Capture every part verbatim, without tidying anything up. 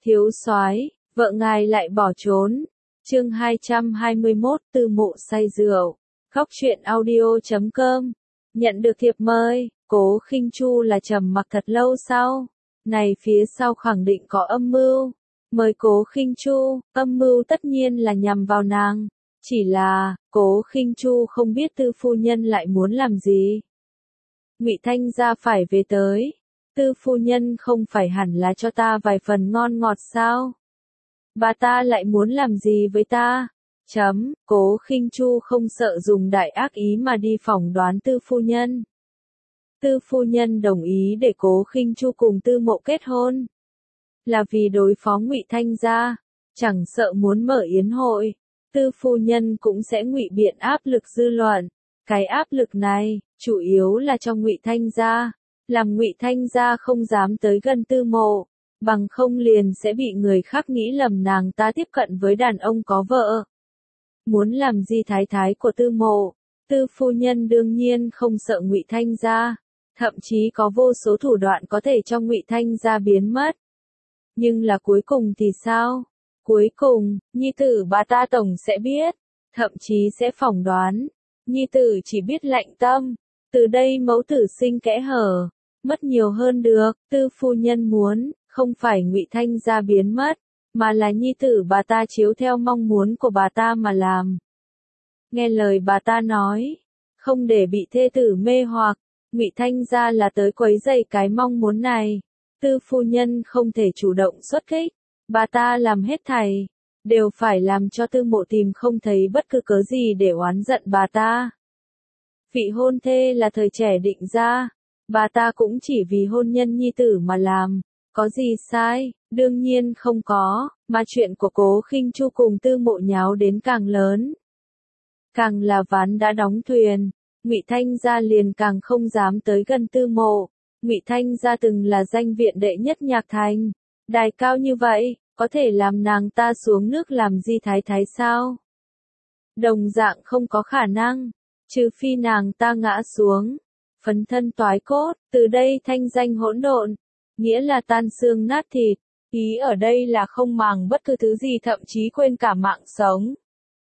Thiếu soái, vợ ngài lại bỏ trốn. Chương hai trăm hai mươi mốt, Tư Mộ say rượu. Khóc chuyện audio chấm com. Nhận được thiệp mời, Cố Khinh Chu là trầm mặc thật lâu sau. Này phía sau khẳng định có âm mưu. Mời Cố Khinh Chu, âm mưu tất nhiên là nhằm vào nàng. Chỉ là, Cố Khinh Chu không biết Tư phu nhân lại muốn làm gì. Ngụy Thanh gia phải về tới. Tư phu nhân không phải hẳn là cho ta vài phần ngon ngọt sao? Bà ta lại muốn làm gì với ta? Chấm, Cố Khinh Chu không sợ dùng đại ác ý mà đi phỏng đoán Tư phu nhân. Tư phu nhân đồng ý để Cố Khinh Chu cùng Tư Mộ kết hôn. Là vì đối phó Ngụy Thanh gia, chẳng sợ muốn mở yến hội, Tư phu nhân cũng sẽ ngụy biện áp lực dư luận. Cái áp lực này, chủ yếu là trong Ngụy Thanh gia, làm Ngụy Thanh gia không dám tới gần Tư Mộ, bằng không liền sẽ bị người khác nghĩ lầm nàng ta tiếp cận với đàn ông có vợ. Muốn làm gì thái thái của Tư Mộ, Tư phu nhân đương nhiên không sợ Ngụy Thanh gia, thậm chí có vô số thủ đoạn có thể cho Ngụy Thanh gia biến mất. Nhưng là cuối cùng thì sao? Cuối cùng, nhi tử bà ta tổng sẽ biết, thậm chí sẽ phỏng đoán. Nhi tử chỉ biết lạnh tâm, từ đây mẫu tử sinh kẽ hở, mất nhiều hơn được. Tư phu nhân muốn, không phải Ngụy Thanh gia biến mất, mà là nhi tử bà ta chiếu theo mong muốn của bà ta mà làm. Nghe lời bà ta nói, không để bị thê tử mê hoặc, Ngụy Thanh gia là tới quấy rầy cái mong muốn này. Tư phu nhân không thể chủ động xuất kích, bà ta làm hết thảy, đều phải làm cho Tư Mộ tìm không thấy bất cứ cớ gì để oán giận bà ta. Vị hôn thê là thời trẻ định ra, bà ta cũng chỉ vì hôn nhân nhi tử mà làm, có gì sai? Đương nhiên không có, mà chuyện của Cố Khinh Chu cùng Tư Mộ nháo đến càng lớn. Càng là ván đã đóng thuyền, Ngụy Thanh gia liền càng không dám tới gần Tư Mộ. Ngụy Thanh gia từng là danh viện đệ nhất nhạc thành, đài cao như vậy, có thể làm nàng ta xuống nước làm gì thái thái sao? Đồng dạng không có khả năng, trừ phi nàng ta ngã xuống, phấn thân toái cốt, từ đây thanh danh hỗn độn, nghĩa là tan xương nát thịt, ý ở đây là không màng bất cứ thứ gì, thậm chí quên cả mạng sống.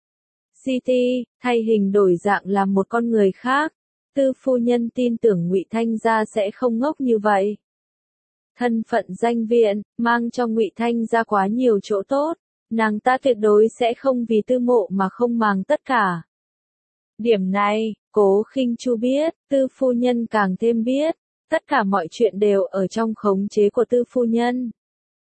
City, thay hình đổi dạng làm một con người khác. Tư phu nhân tin tưởng Ngụy Thanh gia sẽ không ngốc như vậy. Thân phận danh viện, mang cho Ngụy Thanh gia quá nhiều chỗ tốt, nàng ta tuyệt đối sẽ không vì Tư Mộ mà không màng tất cả. Điểm này, Cố Khinh Chu biết, Tư phu nhân càng thêm biết, tất cả mọi chuyện đều ở trong khống chế của Tư phu nhân.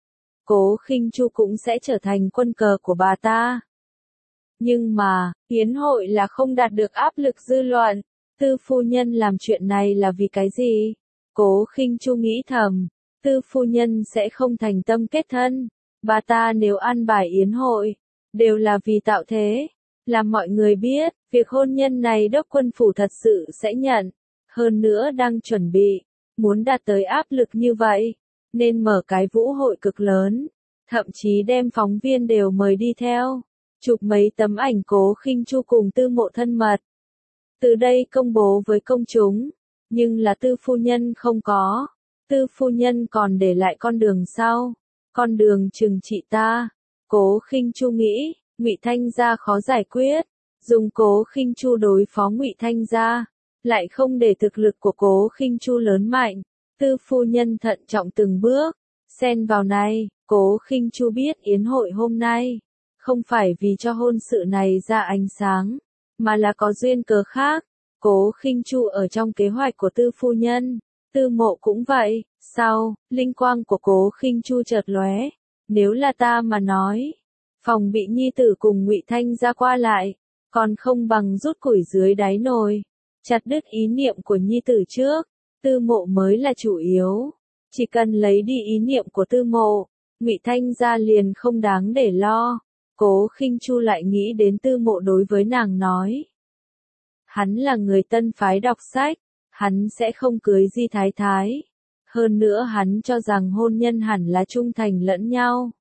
Cố Khinh Chu cũng sẽ trở thành quân cờ của bà ta. Nhưng mà, yến hội là không đạt được áp lực dư luận. Tư phu nhân làm chuyện này là vì cái gì? Cố Khinh Chu nghĩ thầm, Tư phu nhân sẽ không thành tâm kết thân. Bà ta nếu ăn bài yến hội, đều là vì tạo thế. Làm mọi người biết, việc hôn nhân này đốc quân phủ thật sự sẽ nhận. Hơn nữa đang chuẩn bị, muốn đạt tới áp lực như vậy, nên mở cái vũ hội cực lớn. Thậm chí đem phóng viên đều mời đi theo, chụp mấy tấm ảnh Cố Khinh Chu cùng Tư Mộ thân mật. Từ đây công bố với công chúng, nhưng là Tư phu nhân không có. Tư phu nhân còn để lại con đường sau, con đường trừng trị ta. Cố Khinh Chu nghĩ, Ngụy Thanh gia khó giải quyết, dùng Cố Khinh Chu đối phó Ngụy Thanh gia, lại không để thực lực của Cố Khinh Chu lớn mạnh. Tư phu nhân thận trọng từng bước, xen vào này. Cố Khinh Chu biết yến hội hôm nay, không phải vì cho hôn sự này ra ánh sáng, mà là có duyên cớ khác. Cố Khinh Chu ở trong kế hoạch của Tư phu nhân, Tư Mộ cũng vậy. Sau, linh quang của Cố Khinh Chu chợt lóe, nếu là ta mà nói, phòng bị nhi tử cùng Ngụy Thanh gia qua lại, còn không bằng rút củi dưới đáy nồi, chặt đứt ý niệm của nhi tử trước. Tư Mộ mới là chủ yếu, chỉ cần lấy đi ý niệm của Tư Mộ, Ngụy Thanh gia liền không đáng để lo. Cố Khinh Chu lại nghĩ đến Tư Mộ đối với nàng nói, hắn là người tân phái đọc sách, hắn sẽ không cưới Di thái thái. Hơn nữa hắn cho rằng hôn nhân hẳn là trung thành lẫn nhau.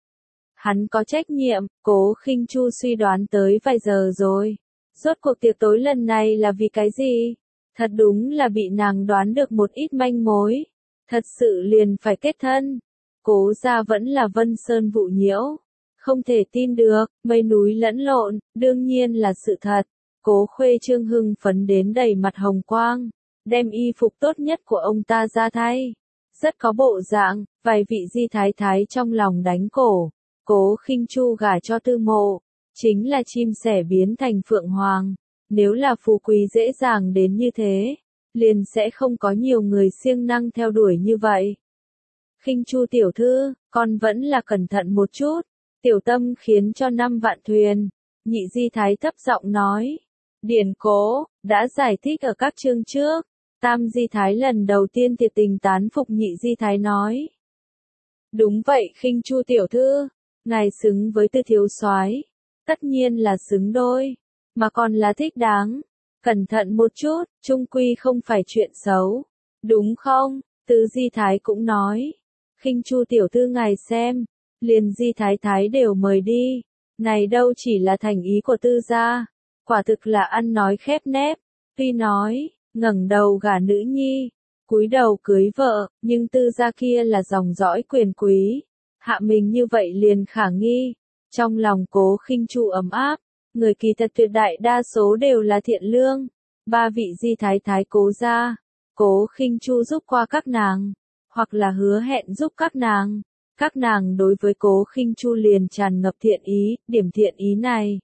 Hắn có trách nhiệm. Cố Khinh Chu suy đoán tới vài giờ rồi. Rốt cuộc tiệc tối lần này là vì cái gì? Thật đúng là bị nàng đoán được một ít manh mối. Thật sự liền phải kết thân. Cố gia vẫn là Vân Sơn Vũ Nhiễu. Không thể tin được, mây núi lẫn lộn, đương nhiên là sự thật. Cố Khuê Trương hưng phấn đến đầy mặt hồng quang, đem y phục tốt nhất của ông ta ra thay. Rất có bộ dạng, vài vị di thái thái trong lòng đánh cổ. Cố Khinh Chu gả cho Tư Mộ, chính là chim sẻ biến thành phượng hoàng. Nếu là phú quý dễ dàng đến như thế, liền sẽ không có nhiều người siêng năng theo đuổi như vậy. Khinh Chu tiểu thư, con vẫn là cẩn thận một chút. Tiểu tâm khiến cho năm vạn thuyền. Nhị di thái thấp giọng nói. Điển Cố đã giải thích ở các chương trước. Tam di thái lần đầu tiên thiệt tình tán phục nhị di thái nói. Đúng vậy Khinh Chu tiểu thư, ngài xứng với Tư thiếu soái, tất nhiên là xứng đôi, mà còn là thích đáng. Cẩn thận một chút, chung quy không phải chuyện xấu, đúng không? Tứ di thái cũng nói. Khinh Chu tiểu thư ngài xem, liền di thái thái đều mời đi, này đâu chỉ là thành ý của Tư gia, quả thực là ăn nói khép nép. Tuy nói, ngẩng đầu gả nữ nhi, cúi đầu cưới vợ, nhưng Tư gia kia là dòng dõi quyền quý, hạ mình như vậy liền khả nghi. Trong lòng Cố Khinh Chu ấm áp, người kỳ thật tuyệt đại đa số đều là thiện lương. Ba vị di thái thái Cố gia, Cố Khinh Chu giúp qua các nàng, hoặc là hứa hẹn giúp các nàng. Các nàng đối với Cố Khinh Chu liền tràn ngập thiện ý, điểm thiện ý này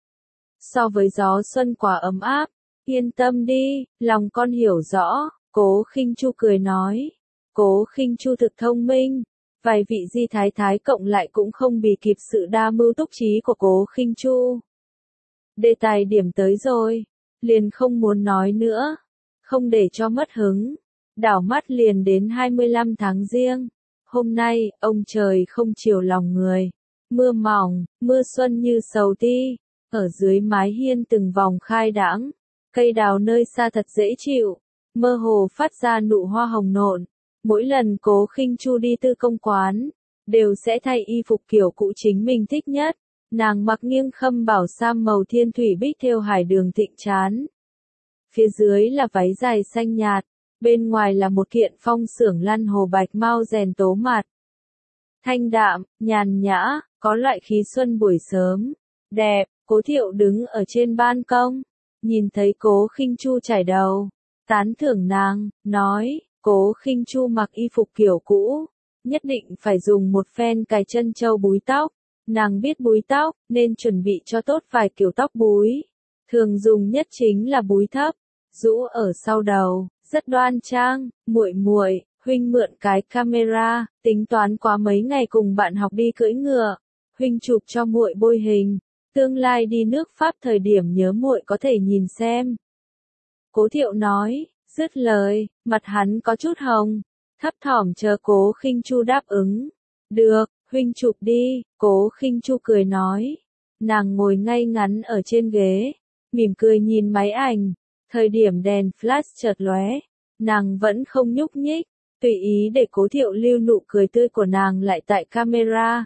so với gió xuân quả ấm áp. Yên tâm đi, lòng con hiểu rõ. Cố Khinh Chu cười nói. Cố Khinh Chu thực thông minh, vài vị di thái thái cộng lại cũng không bì kịp sự đa mưu túc trí của Cố Khinh Chu. Đề tài điểm tới rồi, liền không muốn nói nữa, không để cho mất hứng. Đảo mắt liền đến hai mươi lăm tháng Giêng. Hôm nay, ông trời không chiều lòng người. Mưa mỏng, mưa xuân như sầu ti, ở dưới mái hiên từng vòng khai đãng. Cây đào nơi xa thật dễ chịu, mơ hồ phát ra nụ hoa hồng nộn. Mỗi lần Cố Khinh Chu đi Tư công quán, đều sẽ thay y phục kiểu cũ chính mình thích nhất. Nàng mặc nghiêng khâm bảo sam màu thiên thủy bích thêu hải đường thịnh trán. Phía dưới là váy dài xanh nhạt, bên ngoài là một kiện phong xưởng lăn hồ bạch mau rèn tố mặt. Thanh đạm, nhàn nhã, có loại khí xuân buổi sớm. Đẹp. Cố Thiệu đứng ở trên ban công, nhìn thấy Cố Khinh Chu chải đầu, tán thưởng nàng, nói, Cố Khinh Chu mặc y phục kiểu cũ, nhất định phải dùng một phen cài chân châu búi tóc. Nàng biết búi tóc, nên chuẩn bị cho tốt vài kiểu tóc búi. Thường dùng nhất chính là búi thấp, rũ ở sau đầu, rất đoan trang. Muội muội, huynh mượn cái camera, tính toán quá mấy ngày cùng bạn học đi cưỡi ngựa, huynh chụp cho muội bôi hình. Tương lai đi nước Pháp thời điểm nhớ muội có thể nhìn xem. Cố Thiệu nói, dứt lời, mặt hắn có chút hồng, thấp thỏm chờ Cố Khinh Chu đáp ứng. Được, huynh chụp đi. Cố Khinh Chu cười nói. Nàng ngồi ngay ngắn ở trên ghế, mỉm cười nhìn máy ảnh. Thời điểm đèn flash chợt lóe, nàng vẫn không nhúc nhích, tùy ý để Cố Thiệu lưu nụ cười tươi của nàng lại tại camera.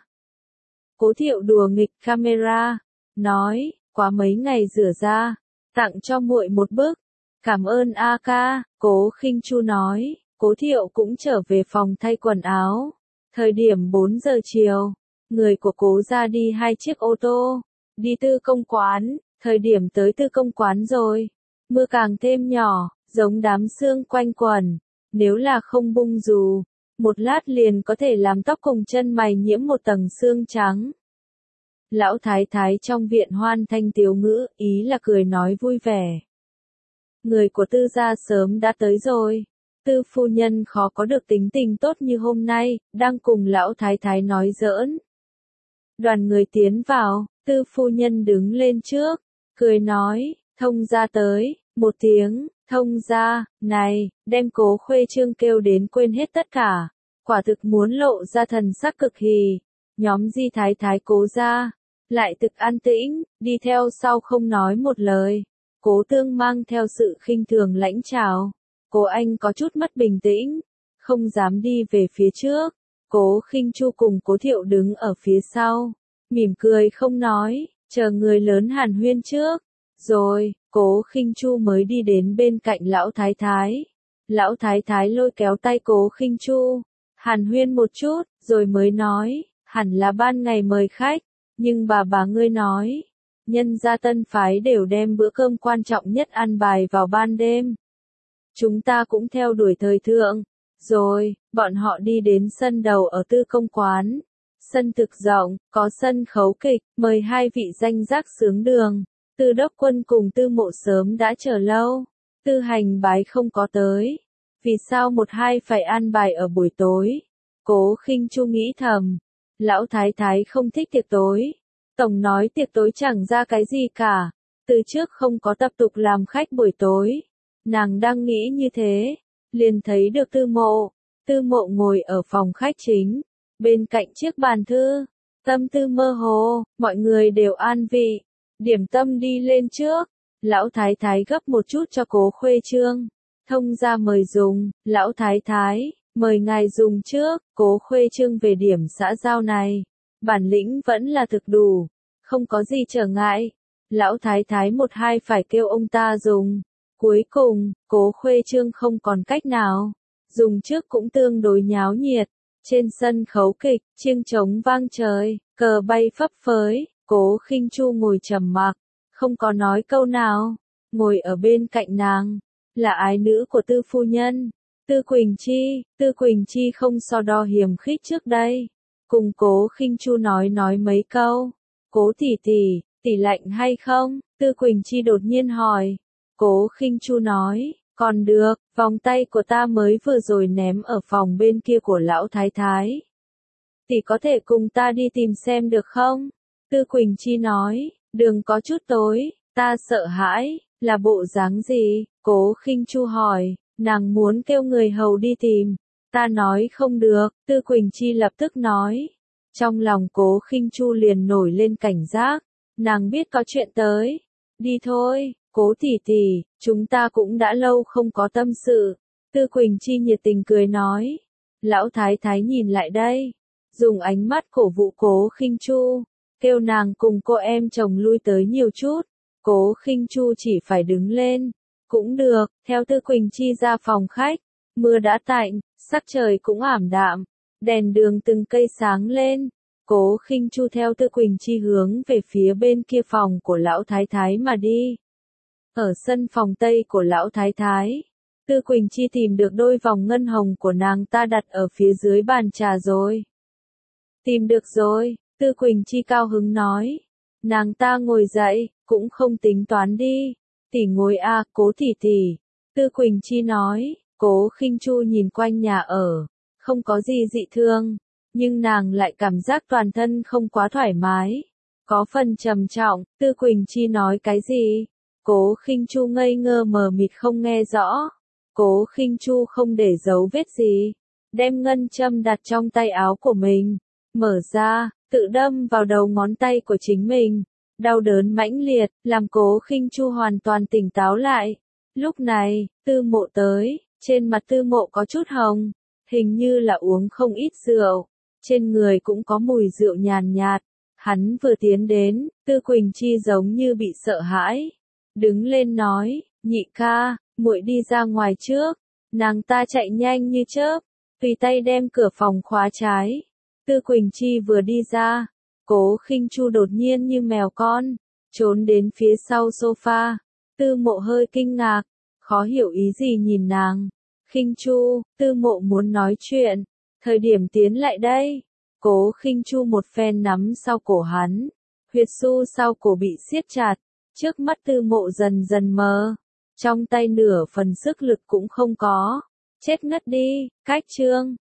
Cố Thiệu đùa nghịch camera, nói, quá mấy ngày rửa ra, tặng cho muội một bức. Cảm ơn a ca. Cố Khinh Chu nói. Cố Thiệu cũng trở về phòng thay quần áo. Thời điểm bốn giờ chiều, người của Cố gia đi hai chiếc ô tô, đi Tư công quán. Thời điểm tới Tư công quán rồi, mưa càng thêm nhỏ, giống đám sương quanh quẩn. Nếu là không bung dù, một lát liền có thể làm tóc cùng chân mày nhiễm một tầng sương trắng. Lão thái thái trong viện hoan thanh tiếu ngữ, ý là cười nói vui vẻ. Người của Tư gia sớm đã tới rồi. Tư phu nhân khó có được tính tình tốt như hôm nay, đang cùng lão thái thái nói giỡn. Đoàn người tiến vào, Tư phu nhân đứng lên trước, cười nói, thông gia tới. Một tiếng, thông gia, này, đem Cố Khuê Trương kêu đến quên hết tất cả. Quả thực muốn lộ ra thần sắc cực hỉ. Nhóm di thái thái Cố gia lại thực an tĩnh, đi theo sau không nói một lời. Cố Tương mang theo sự khinh thường lãnh chào. Cố Anh có chút mất bình tĩnh, không dám đi về phía trước. Cố Khinh Chu cùng Cố Thiệu đứng ở phía sau, mỉm cười không nói, chờ người lớn hàn huyên trước. Rồi, Cố Khinh Chu mới đi đến bên cạnh lão thái thái. Lão thái thái lôi kéo tay Cố Khinh Chu, hàn huyên một chút, rồi mới nói, hẳn là ban ngày mời khách, nhưng bà bà ngươi nói, nhân gia Tân phái đều đem bữa cơm quan trọng nhất ăn bài vào ban đêm. Chúng ta cũng theo đuổi thời thượng. Rồi, bọn họ đi đến sân đầu ở Tư Công quán. Sân thực rộng, có sân khấu kịch, mời hai vị danh giác sướng đường. Tư Đốc Quân cùng Tư Mộ sớm đã chờ lâu. Tư Hành Bái không có tới. Vì sao một hai phải an bài ở buổi tối? Cố Khinh Chu nghĩ thầm. Lão Thái Thái không thích tiệc tối. Tổng nói tiệc tối chẳng ra cái gì cả. Từ trước không có tập tục làm khách buổi tối. Nàng đang nghĩ như thế. Liền thấy được Tư Mộ. Tư Mộ ngồi ở phòng khách chính. Bên cạnh chiếc bàn thư. Tâm tư mơ hồ, mọi người đều an vị. Điểm tâm đi lên trước. Lão Thái Thái gấp một chút cho Cố Khuê Trương. Thông ra mời dùng, Lão Thái Thái, mời ngài dùng trước. Cố Khuê Trương về điểm xã giao này. Bản lĩnh vẫn là thực đủ. Không có gì trở ngại. Lão Thái Thái một hai phải kêu ông ta dùng. Cuối cùng, Cố Khuê Trương không còn cách nào. Dùng trước cũng tương đối nháo nhiệt. Trên sân khấu kịch, chiêng trống vang trời, cờ bay phấp phới, Cố Khinh Chu ngồi trầm mặc, không có nói câu nào. Ngồi ở bên cạnh nàng, là ái nữ của Tư phu nhân, Tư Quỳnh Chi. Tư Quỳnh Chi không so đo hiềm khích trước đây. Cùng Cố Khinh Chu nói nói mấy câu. Cố tỷ tỷ, tỷ lạnh hay không? Tư Quỳnh Chi đột nhiên hỏi. Cố Khinh Chu nói, còn được, vòng tay của ta mới vừa rồi ném ở phòng bên kia của Lão Thái Thái. Tỷ có thể cùng ta đi tìm xem được không? Tư Quỳnh Chi nói, đường có chút tối, ta sợ hãi, là bộ dáng gì? Cố Khinh Chu hỏi, nàng muốn kêu người hầu đi tìm. Ta nói không được, Tư Quỳnh Chi lập tức nói. Trong lòng Cố Khinh Chu liền nổi lên cảnh giác, nàng biết có chuyện tới. Đi thôi. Cố tỷ tỷ, chúng ta cũng đã lâu không có tâm sự. Tư Quỳnh Chi nhiệt tình cười nói. Lão Thái Thái nhìn lại đây. Dùng ánh mắt cổ vũ Cố Khinh Chu. Kêu nàng cùng cô em chồng lui tới nhiều chút. Cố Khinh Chu chỉ phải đứng lên. Cũng được, theo Tư Quỳnh Chi ra phòng khách. Mưa đã tạnh, sắc trời cũng ảm đạm. Đèn đường từng cây sáng lên. Cố Khinh Chu theo Tư Quỳnh Chi hướng về phía bên kia phòng của Lão Thái Thái mà đi. Ở sân phòng Tây của Lão Thái Thái, Tư Quỳnh Chi tìm được đôi vòng ngân hồng của nàng ta đặt ở phía dưới bàn trà rồi. Tìm được rồi, Tư Quỳnh Chi cao hứng nói. Nàng ta ngồi dậy, cũng không tính toán đi. Tỷ ngồi a, Cố tỷ tỷ. Tư Quỳnh Chi nói. Cố Khinh Chu nhìn quanh nhà ở, không có gì dị thương, nhưng nàng lại cảm giác toàn thân không quá thoải mái. Có phần trầm trọng. Tư Quỳnh Chi nói cái gì? Cố Khinh Chu ngây ngơ mờ mịt không nghe rõ. Cố Khinh Chu không để dấu vết gì, đem ngân châm đặt trong tay áo của mình, mở ra, tự đâm vào đầu ngón tay của chính mình. Đau đớn mãnh liệt, làm Cố Khinh Chu hoàn toàn tỉnh táo lại. Lúc này, Tư Mộ tới, trên mặt Tư Mộ có chút hồng, hình như là uống không ít rượu, trên người cũng có mùi rượu nhàn nhạt. Hắn vừa tiến đến, Tư Quỳnh Chi giống như bị sợ hãi. Đứng lên nói, nhị ca, muội đi ra ngoài trước. Nàng ta chạy nhanh như chớp, tùy tay đem cửa phòng khóa trái. Tư Quỳnh Chi vừa đi ra, Cố Khinh Chu đột nhiên như mèo con, trốn đến phía sau sofa. Tư Mộ hơi kinh ngạc, khó hiểu ý gì nhìn nàng. Khinh Chu, Tư Mộ muốn nói chuyện, thời điểm tiến lại đây. Cố Khinh Chu một phen nắm sau cổ hắn, huyệt su sau cổ bị siết chặt. Trước mắt Tư Mộ dần dần mờ, trong tay nửa phần sức lực cũng không có. Chết ngất đi, cách chương.